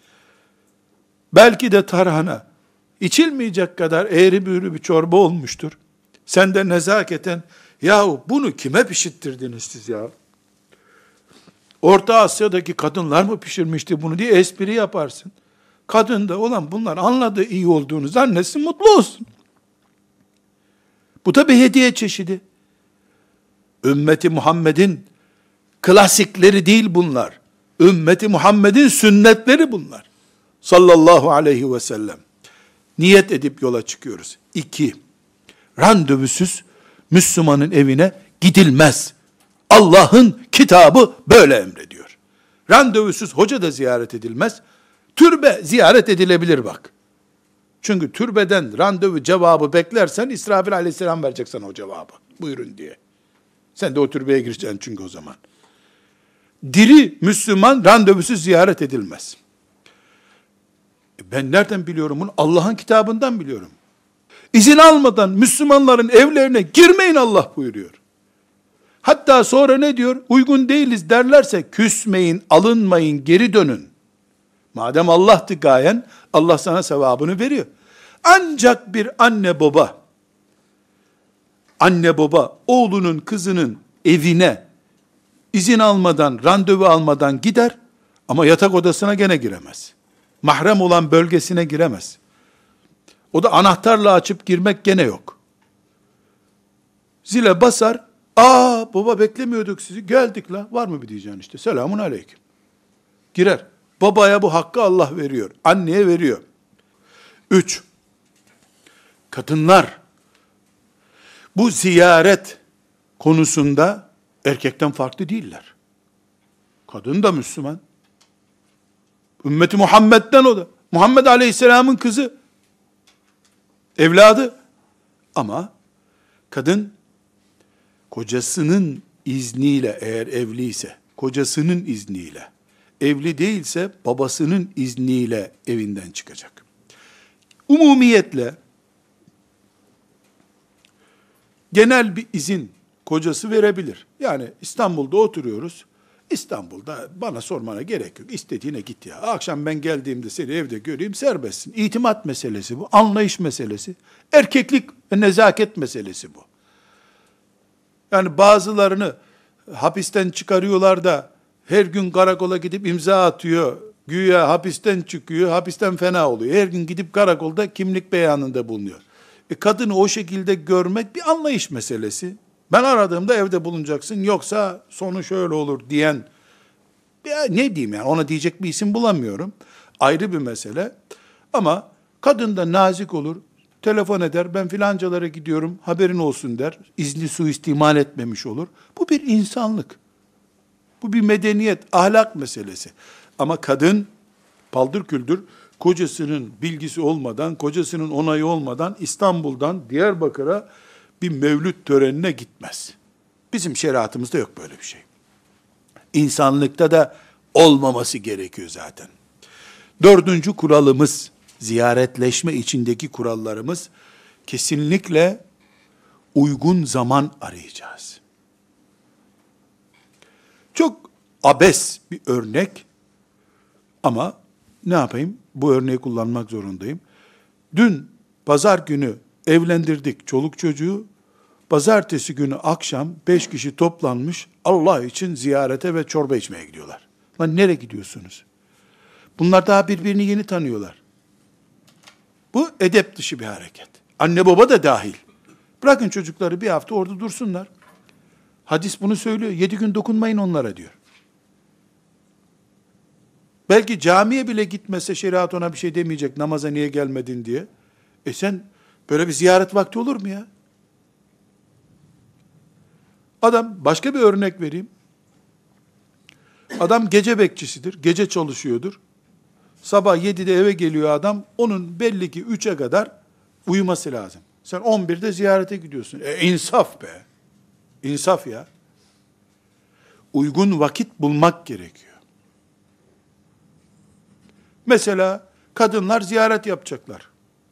Belki de tarhana içilmeyecek kadar eğri büğrü bir çorba olmuştur. Sen de nezaketen, yahu bunu kime pişirttirdiniz siz ya? Orta Asya'daki kadınlar mı pişirmişti bunu diye espri yaparsın. Kadın da olan bunlar anladığı iyi olduğunu zannetsin, mutlu olsun. Bu da bir hediye çeşidi. Ümmeti Muhammed'in klasikleri değil bunlar. Ümmeti Muhammed'in sünnetleri bunlar. Sallallahu aleyhi ve sellem. Niyet edip yola çıkıyoruz. 2. Randevusuz Müslümanın evine gidilmez. Allah'ın kitabı böyle emrediyor. Randevusuz hoca da ziyaret edilmez. Türbe ziyaret edilebilir bak. Çünkü türbeden randevu cevabı beklersen İsrafil aleyhisselam verecek sana o cevabı. Buyurun diye. Sen de o türbeye gireceksin çünkü o zaman. Diri Müslüman randevusuz ziyaret edilmez. Ben nereden biliyorum bunu? Allah'ın kitabından biliyorum. İzin almadan Müslümanların evlerine girmeyin Allah buyuruyor. Hatta sonra ne diyor? Uygun değiliz derlerse küsmeyin, alınmayın, geri dönün. Madem Allah'tı gayen, Allah sana sevabını veriyor. Ancak bir anne baba oğlunun kızının evine izin almadan, randevu almadan gider ama yatak odasına gene giremez. Mahrem olan bölgesine giremez. O da anahtarla açıp girmek gene yok. Zile basar, baba beklemiyorduk sizi, geldik la, var mı bir diyeceksin işte, selamun aleyküm. Girer. Babaya bu hakkı Allah veriyor, anneye veriyor. 3. Kadınlar, bu ziyaret konusunda erkekten farklı değiller. Kadın da Müslüman. Ümmeti Muhammed'den o da. Muhammed Aleyhisselam'ın kızı. Evladı. Ama kadın kocasının izniyle, eğer evliyse, kocasının izniyle, evli değilse babasının izniyle evinden çıkacak. Umumiyetle genel bir izin kocası verebilir. Yani İstanbul'da oturuyoruz. İstanbul'da bana sormana gerek yok. İstediğine git ya. Akşam ben geldiğimde seni evde göreyim, serbestsin. İtimat meselesi bu. Anlayış meselesi. Erkeklik ve nezaket meselesi bu. Yani bazılarını hapisten çıkarıyorlar da her gün karakola gidip imza atıyor. Güya hapisten çıkıyor, hapisten fena oluyor. Her gün gidip karakolda kimlik beyanında bulunuyor. Kadını o şekilde görmek bir anlayış meselesi. Ben aradığımda evde bulunacaksın, yoksa sonu şöyle olur diyen, ne diyeyim yani, ona diyecek bir isim bulamıyorum. Ayrı bir mesele. Ama kadın da nazik olur, telefon eder, ben filancalara gidiyorum, haberin olsun der, izni suistimal etmemiş olur. Bu bir insanlık. Bu bir medeniyet, ahlak meselesi. Ama kadın, paldır küldür, kocasının bilgisi olmadan, kocasının onayı olmadan İstanbul'dan Diyarbakır'a bir mevlüt törenine gitmez. Bizim şeriatımızda yok böyle bir şey. İnsanlıkta da olmaması gerekiyor zaten. 4. kuralımız, ziyaretleşme içindeki kurallarımız, kesinlikle uygun zaman arayacağız. Çok abes bir örnek ama ne yapayım? Bu örneği kullanmak zorundayım. Dün pazar günü evlendirdik çoluk çocuğu. Pazartesi günü akşam 5 kişi toplanmış, Allah için ziyarete ve çorba içmeye gidiyorlar. Lan nereye gidiyorsunuz? Bunlar daha birbirini yeni tanıyorlar. Bu edep dışı bir hareket. Anne baba da dahil. Bırakın çocukları bir hafta orada dursunlar. Hadis bunu söylüyor. 7 gün dokunmayın onlara diyor. Belki camiye bile gitmese şeriat ona bir şey demeyecek, namaza niye gelmedin diye. Sen böyle bir ziyaret vakti olur mu ya? Adam, başka bir örnek vereyim. Adam gece bekçisidir, gece çalışıyordur. Sabah 7'de eve geliyor adam, onun belli ki 3'e kadar uyuması lazım. Sen 11'de ziyarete gidiyorsun. İnsaf be. İnsaf ya. Uygun vakit bulmak gerekiyor. Mesela kadınlar ziyaret yapacaklar.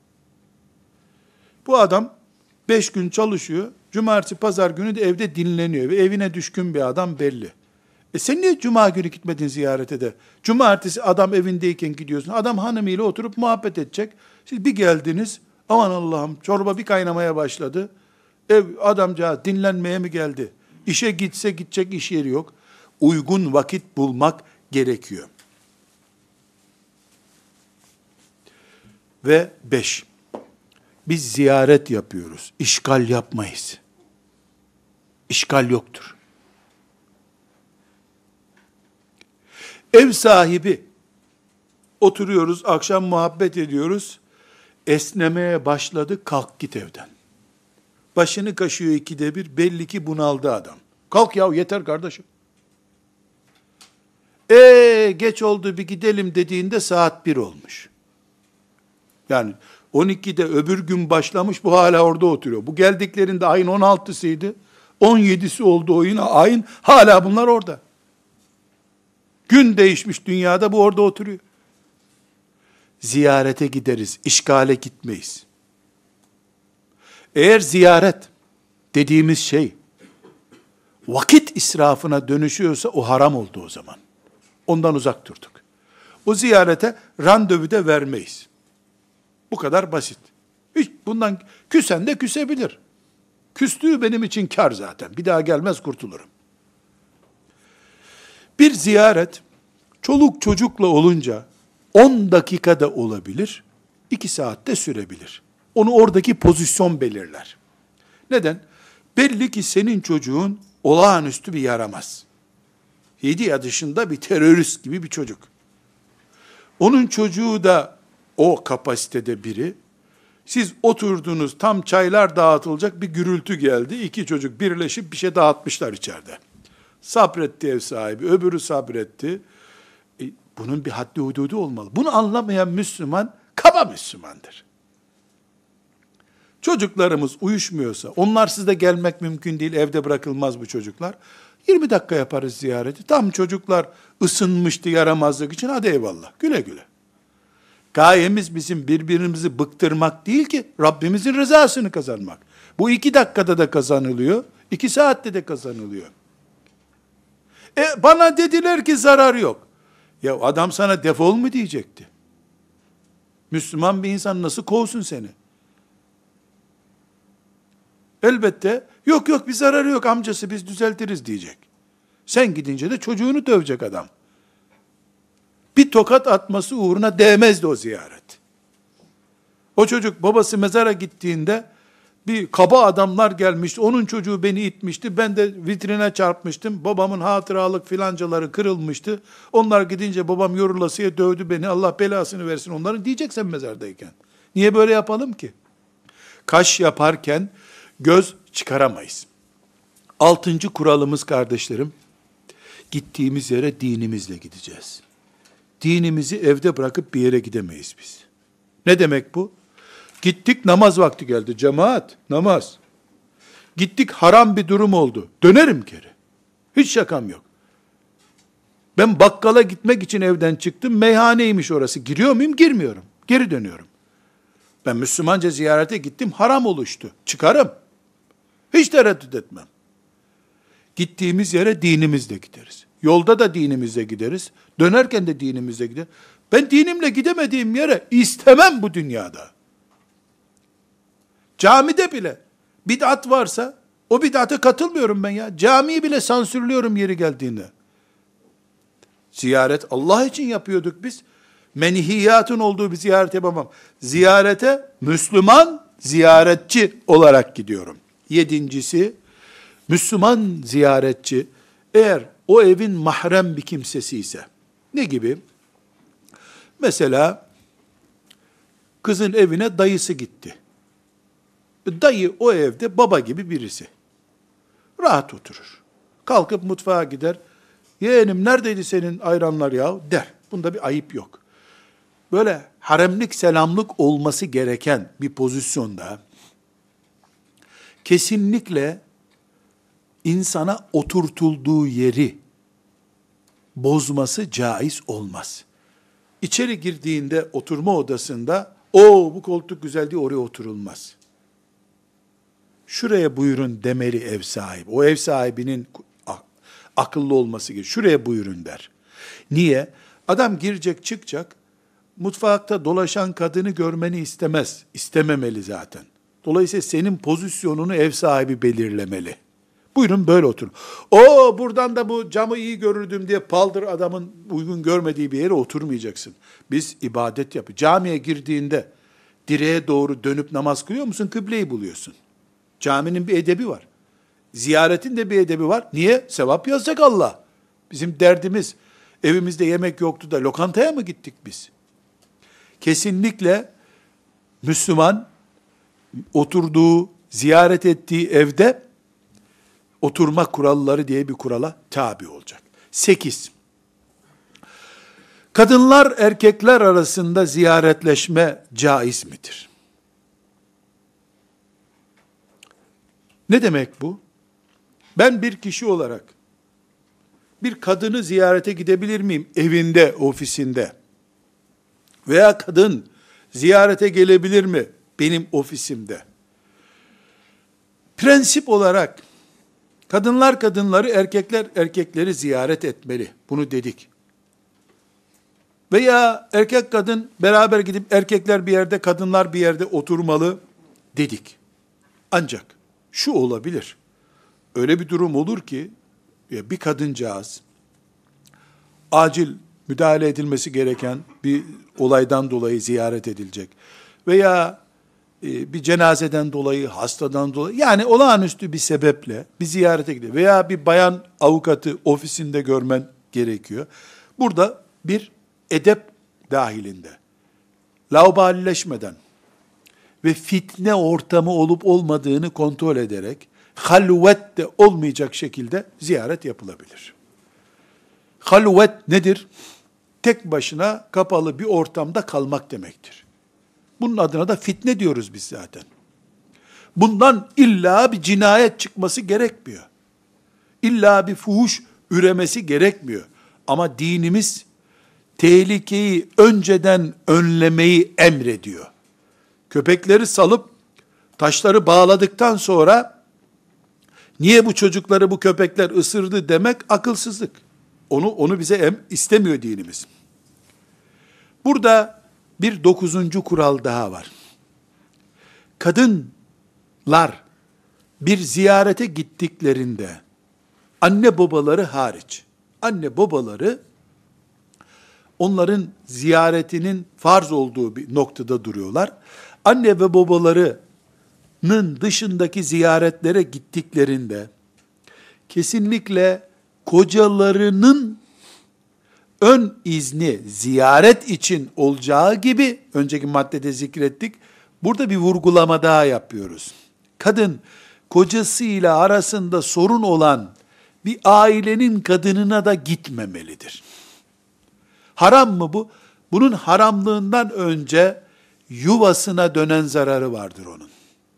Bu adam 5 gün çalışıyor, cumartesi pazar günü de evde dinleniyor ve evine düşkün bir adam belli. Sen niye cuma günü gitmedin ziyarete de? Cumartesi adam evindeyken gidiyorsun. Adam hanımıyla oturup muhabbet edecek. Siz bir geldiniz, aman Allah'ım çorba bir kaynamaya başladı. Adamcağız dinlenmeye mi geldi? İşe gitse gidecek iş yeri yok. Uygun vakit bulmak gerekiyor. Ve 5. Biz ziyaret yapıyoruz. İşgal yapmayız. İşgal yoktur. Ev sahibi, oturuyoruz, akşam muhabbet ediyoruz, esnemeye başladı, kalk git evden. Başını kaşıyor 2'de 1, belli ki bunaldı adam. Kalk ya, yeter kardeşim. Geç oldu bir gidelim dediğinde saat 1 olmuş. Yani 12'de öbür gün başlamış, bu hala orada oturuyor. Bu geldiklerinde ayın 16'sıydı. 17'si oldu o yine ayın, hala bunlar orada. Gün değişmiş dünyada, bu orada oturuyor. Ziyarete gideriz, işgale gitmeyiz. Eğer ziyaret dediğimiz şey vakit israfına dönüşüyorsa o haram oldu o zaman. Ondan uzak durduk. O ziyarete randevu da vermeyiz. Bu kadar basit. Hiç bundan küsen de küsebilir. Küstüğü benim için kar zaten. Bir daha gelmez, kurtulurum. Bir ziyaret çoluk çocukla olunca 10 dakikada olabilir, 2 saatte sürebilir. Onu oradaki pozisyon belirler. Neden? Belli ki senin çocuğun olağanüstü bir yaramaz. 7 yaşında bir terörist gibi bir çocuk. Onun çocuğu da o kapasitede biri. Siz oturdunuz, tam çaylar dağıtılacak, bir gürültü geldi. 2 çocuk birleşip bir şey dağıtmışlar içeride. Sabretti ev sahibi, öbürü sabretti. Bunun bir haddi hududu olmalı. Bunu anlamayan Müslüman, kaba Müslümandır. Çocuklarımız uyuşmuyorsa, onlarsız da gelmek mümkün değil, evde bırakılmaz bu çocuklar. 20 dakika yaparız ziyareti. Tam çocuklar ısınmıştı yaramazlık için, hadi eyvallah, güle güle. Gayemiz bizim birbirimizi bıktırmak değil ki, Rabbimizin rızasını kazanmak. Bu 2 dakikada da kazanılıyor, 2 saatte de kazanılıyor. Bana dediler ki zarar yok. Ya adam sana defol mu diyecekti? Müslüman bir insan nasıl kovsun seni? Elbette, yok bir zararı yok amcası, biz düzeltiriz diyecek. Sen gidince de çocuğunu dövecek adam. Bir tokat atması uğruna değmezdi o ziyaret. O çocuk babası mezara gittiğinde bir kaba adamlar gelmişti, onun çocuğu beni itmişti, ben de vitrine çarpmıştım, babamın hatıralık filancaları kırılmıştı, onlar gidince babam yorulasıya dövdü beni, Allah belasını versin onların diyeceksen mezardayken. Niye böyle yapalım ki? Kaş yaparken göz çıkaramayız. 6. kuralımız kardeşlerim, gittiğimiz yere dinimizle gideceğiz. Dinimizi evde bırakıp bir yere gidemeyiz biz. Ne demek bu? Gittik, namaz vakti geldi. Cemaat, namaz. Gittik, haram bir durum oldu. Dönerim geri. Hiç şakam yok. Ben bakkala gitmek için evden çıktım. Meyhaneymiş orası. Giriyor muyum? Girmiyorum. Geri dönüyorum. Ben Müslümanca ziyarete gittim. Haram oluştu. Çıkarım. Hiç tereddüt etmem. Gittiğimiz yere dinimizle gideriz. Yolda da dinimizle gideriz. Dönerken de dinimizle gideriz. Ben dinimle gidemediğim yere istemem bu dünyada. Camide bile bid'at varsa o bid'ata katılmıyorum ben ya. Camiyi bile sansürlüyorum yeri geldiğinde. Ziyaret Allah için yapıyorduk biz. Menhiyatın olduğu bir ziyaret yapamam. Ziyarete Müslüman ziyaretçi olarak gidiyorum. 7. Müslüman ziyaretçi eğer o evin mahrem bir kimsesi ise, ne gibi? Mesela kızın evine dayısı gitti. Dayı o evde baba gibi birisi. Rahat oturur. Kalkıp mutfağa gider. Yeğenim neredeydi senin ayranlar ya der. Bunda bir ayıp yok. Böyle haremlik selamlık olması gereken bir pozisyonda kesinlikle insana oturtulduğu yeri bozması caiz olmaz. İçeri girdiğinde oturma odasında bu koltuk güzel diye oraya oturulmaz. Şuraya buyurun demeli ev sahibi. O ev sahibinin akıllı olması gerekiyor. Şuraya buyurun der. Niye? Adam girecek çıkacak, mutfakta dolaşan kadını görmeni istemez. İstememeli zaten. Dolayısıyla senin pozisyonunu ev sahibi belirlemeli. Buyurun böyle oturun. Buradan da bu camı iyi görürdüm diye paldır adamın uygun görmediği bir yere oturmayacaksın. Biz ibadet yapıyoruz. Camiye girdiğinde direğe doğru dönüp namaz kılıyor musun? Kıbleyi buluyorsun. Caminin bir edebi var. Ziyaretin de bir edebi var. Niye? Sevap yazacak Allah. Bizim derdimiz evimizde yemek yoktu da lokantaya mı gittik biz? Kesinlikle Müslüman oturduğu, ziyaret ettiği evde oturma kuralları diye bir kurala tabi olacak. 8. Kadınlar erkekler arasında ziyaretleşme caiz midir? Ne demek bu? Ben bir kişi olarak bir kadını ziyarete gidebilir miyim? Evinde, ofisinde. Veya kadın ziyarete gelebilir mi? Benim ofisimde. Prensip olarak kadınlar kadınları, erkekler erkekleri ziyaret etmeli. Bunu dedik. Veya erkek kadın beraber gidip erkekler bir yerde, kadınlar bir yerde oturmalı dedik. Ancak şu olabilir. Öyle bir durum olur ki bir kadıncağız acil müdahale edilmesi gereken bir olaydan dolayı ziyaret edilecek veya bir cenazeden dolayı, hastadan dolayı, yani olağanüstü bir sebeple bir ziyarete gidiyor veya bir bayan avukatı ofisinde görmen gerekiyor. Burada bir edep dahilinde, laubalileşmeden ve fitne ortamı olup olmadığını kontrol ederek, halvet de olmayacak şekilde ziyaret yapılabilir. Halvet nedir? Tek başına kapalı bir ortamda kalmak demektir. Bunun adına da fitne diyoruz biz zaten. Bundan illa bir cinayet çıkması gerekmiyor. İlla bir fuhuş üremesi gerekmiyor. Ama dinimiz tehlikeyi önceden önlemeyi emrediyor. Köpekleri salıp taşları bağladıktan sonra niye bu çocukları bu köpekler ısırdı demek akılsızlık. Onu bize istemiyor dinimiz. Burada bir 9. kural daha var. Kadınlar bir ziyarete gittiklerinde anne babaları hariç, anne babaları onların ziyaretinin farz olduğu bir noktada duruyorlar. Anne ve babalarının dışındaki ziyaretlere gittiklerinde kesinlikle kocalarının ön izni ziyaret için olacağı gibi önceki maddede zikrettik. Burada bir vurgulama daha yapıyoruz. Kadın kocasıyla arasında sorun olan bir ailenin kadınına da gitmemelidir. Haram mı bu? Bunun haramlığından önce yuvasına dönen zararı vardır onun.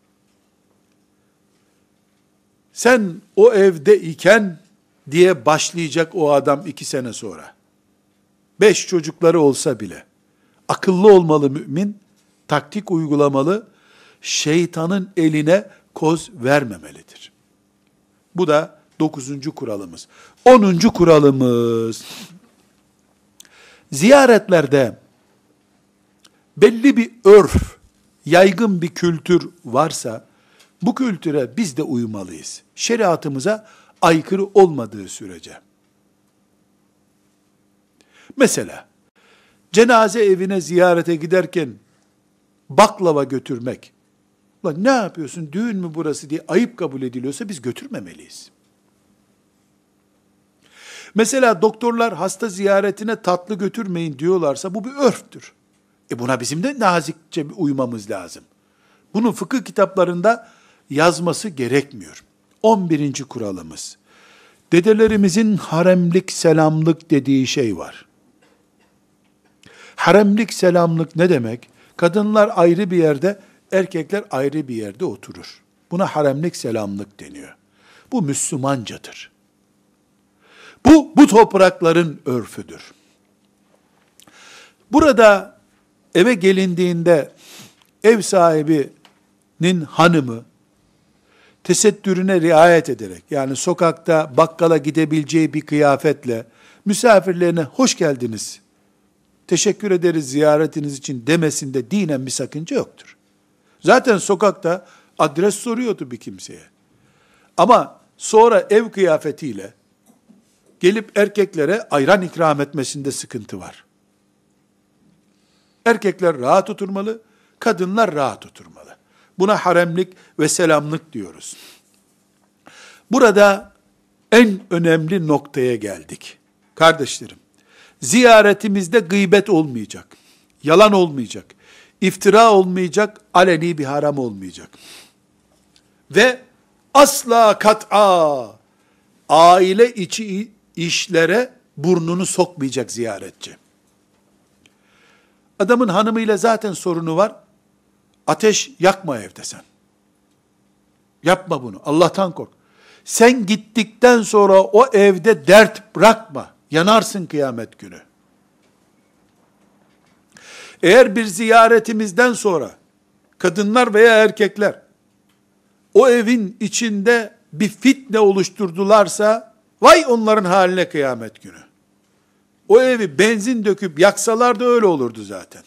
Sen o evde iken diye başlayacak o adam 2 sene sonra. 5 çocukları olsa bile. Akıllı olmalı mümin, taktik uygulamalı, şeytanın eline koz vermemelidir. Bu da 9. kuralımız. 10. kuralımız, ziyaretlerde belli bir örf, yaygın bir kültür varsa, bu kültüre biz de uymalıyız. Şeriatımıza aykırı olmadığı sürece. Mesela, cenaze evine ziyarete giderken baklava götürmek, lan ne yapıyorsun, düğün mü burası diye ayıp kabul ediliyorsa biz götürmemeliyiz. Mesela doktorlar hasta ziyaretine tatlı götürmeyin diyorlarsa bu bir örftür. Buna bizim de nazikçe uymamız lazım. Bunun fıkıh kitaplarında yazması gerekmiyor. 11. kuralımız. Dedelerimizin haremlik, selamlık dediği şey var. Haremlik, selamlık ne demek? Kadınlar ayrı bir yerde, erkekler ayrı bir yerde oturur. Buna haremlik, selamlık deniyor. Bu Müslümancadır. Bu toprakların örfüdür. Burada eve gelindiğinde ev sahibinin hanımı tesettürüne riayet ederek, yani sokakta bakkala gidebileceği bir kıyafetle misafirlerine hoş geldiniz, teşekkür ederiz ziyaretiniz için demesinde dinen bir sakınca yoktur. Zaten sokakta adres soruyordu bir kimseye. Ama sonra ev kıyafetiyle gelip erkeklere ayran ikram etmesinde sıkıntı var. Erkekler rahat oturmalı, kadınlar rahat oturmalı. Buna haremlik ve selamlık diyoruz. Burada en önemli noktaya geldik. Kardeşlerim, ziyaretimizde gıybet olmayacak, yalan olmayacak, iftira olmayacak, aleni bir haram olmayacak. Ve asla kat'a aile içi işlere burnunu sokmayacak ziyaretçi. Adamın hanımıyla zaten sorunu var. Ateş yakma evde sen. Yapma bunu. Allah'tan kork. Sen gittikten sonra o evde dert bırakma. Yanarsın kıyamet günü. Eğer bir ziyaretimizden sonra kadınlar veya erkekler o evin içinde bir fitne oluşturdularsa vay onların haline kıyamet günü. O evi benzin döküp yaksalar da öyle olurdu zaten.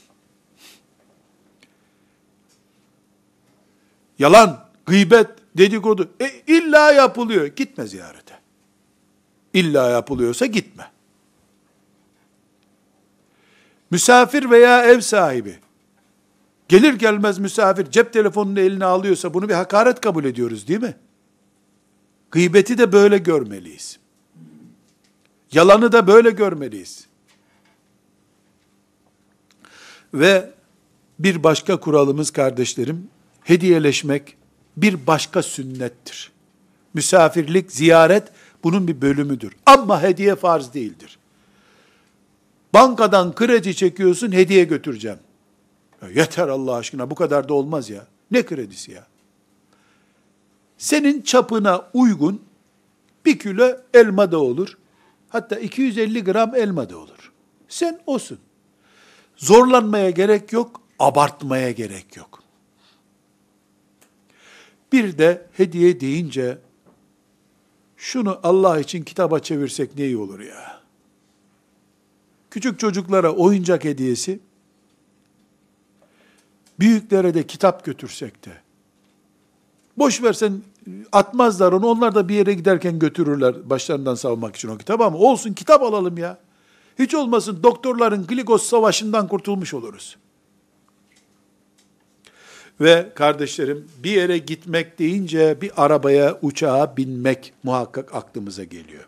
Yalan, gıybet, dedikodu illa yapılıyor. Gitme ziyarete. İlla yapılıyorsa gitme. Misafir veya ev sahibi gelir gelmez misafir cep telefonunu eline alıyorsa bunu bir hakaret kabul ediyoruz değil mi? Gıybeti de böyle görmeliyiz. Yalanı da böyle görmeliyiz. Ve bir başka kuralımız kardeşlerim, hediyeleşmek bir başka sünnettir. Misafirlik, ziyaret bunun bir bölümüdür. Ama hediye farz değildir. Bankadan kredi çekiyorsun, hediye götüreceğim. Ya yeter Allah aşkına, bu kadar da olmaz ya. Ne kredisi ya? Senin çapına uygun 1 kilo elma da olur. Hatta 250 gram elma da olur. Sen olsun. Zorlanmaya gerek yok, abartmaya gerek yok. Bir de hediye deyince, şunu Allah için kitaba çevirsek ne iyi olur ya. Küçük çocuklara oyuncak hediyesi, büyüklere de kitap götürsek de, boş versen atmazlar onu, onlar da bir yere giderken götürürler başlarından savmak için o kitabı, ama olsun kitap alalım ya. Hiç olmasın doktorların Gligos Savaşı'ndan kurtulmuş oluruz. Ve kardeşlerim, bir yere gitmek deyince bir arabaya, uçağa binmek muhakkak aklımıza geliyor.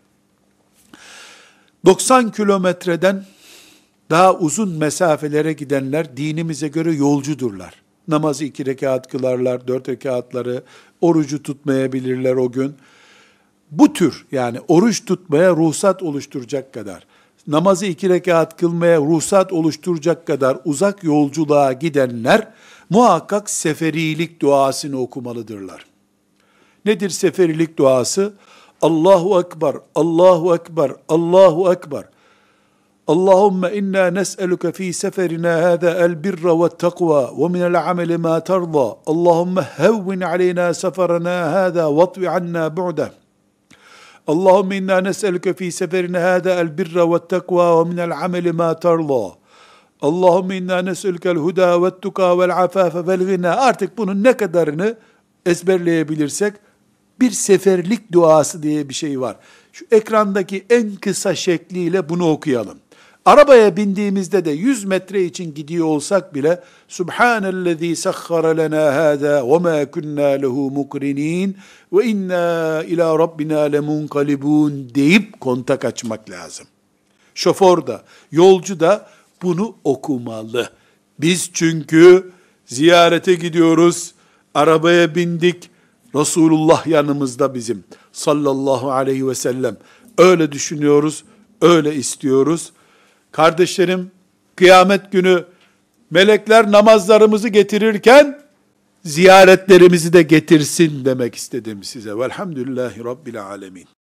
90 kilometreden daha uzun mesafelere gidenler dinimize göre yolcudurlar. Namazı 2 rekat kılarlar, 4 rekatları, orucu tutmayabilirler o gün. Bu tür, yani oruç tutmaya ruhsat oluşturacak kadar, namazı 2 rekat kılmaya ruhsat oluşturacak kadar uzak yolculuğa gidenler, muhakkak seferilik duasını okumalıdırlar. Nedir seferilik duası? Allahu Ekber, Allahu Ekber, Allahu Ekber. Allahümme inna nes'eluke fi seferina hâzâ el birra ve takva ve minel ameli ma tarda. Allahümme hevvin aleyna seferina hâzâ ve atvi anna bu'de. Allahümme inna nes'eluke fi seferina hâzâ el birra ve takva ve minel ameli ma tarda. Allahümme inna nes'elukel huda ve tuka vel afafe vel gina. Artık bunun ne kadarını ezberleyebilirsek, bir seferlik duası diye bir şey var. Şu ekrandaki en kısa şekliyle bunu okuyalım. Arabaya bindiğimizde de 100 metre için gidiyor olsak bile Subhanellezî sahhara lenâ hâzâ ve mâ kunnâ lehu mukrinin ve inna ilâ rabbina lemunkalibûn deyip kontak açmak lazım. Şoför da, yolcu da bunu okumalı. Biz çünkü ziyarete gidiyoruz, arabaya bindik, Resulullah yanımızda bizim sallallahu aleyhi ve sellem. Öyle düşünüyoruz, öyle istiyoruz. Kardeşlerim, kıyamet günü melekler namazlarımızı getirirken ziyaretlerimizi de getirsin demek istedim size. Velhamdülillahi Rabbil alemin.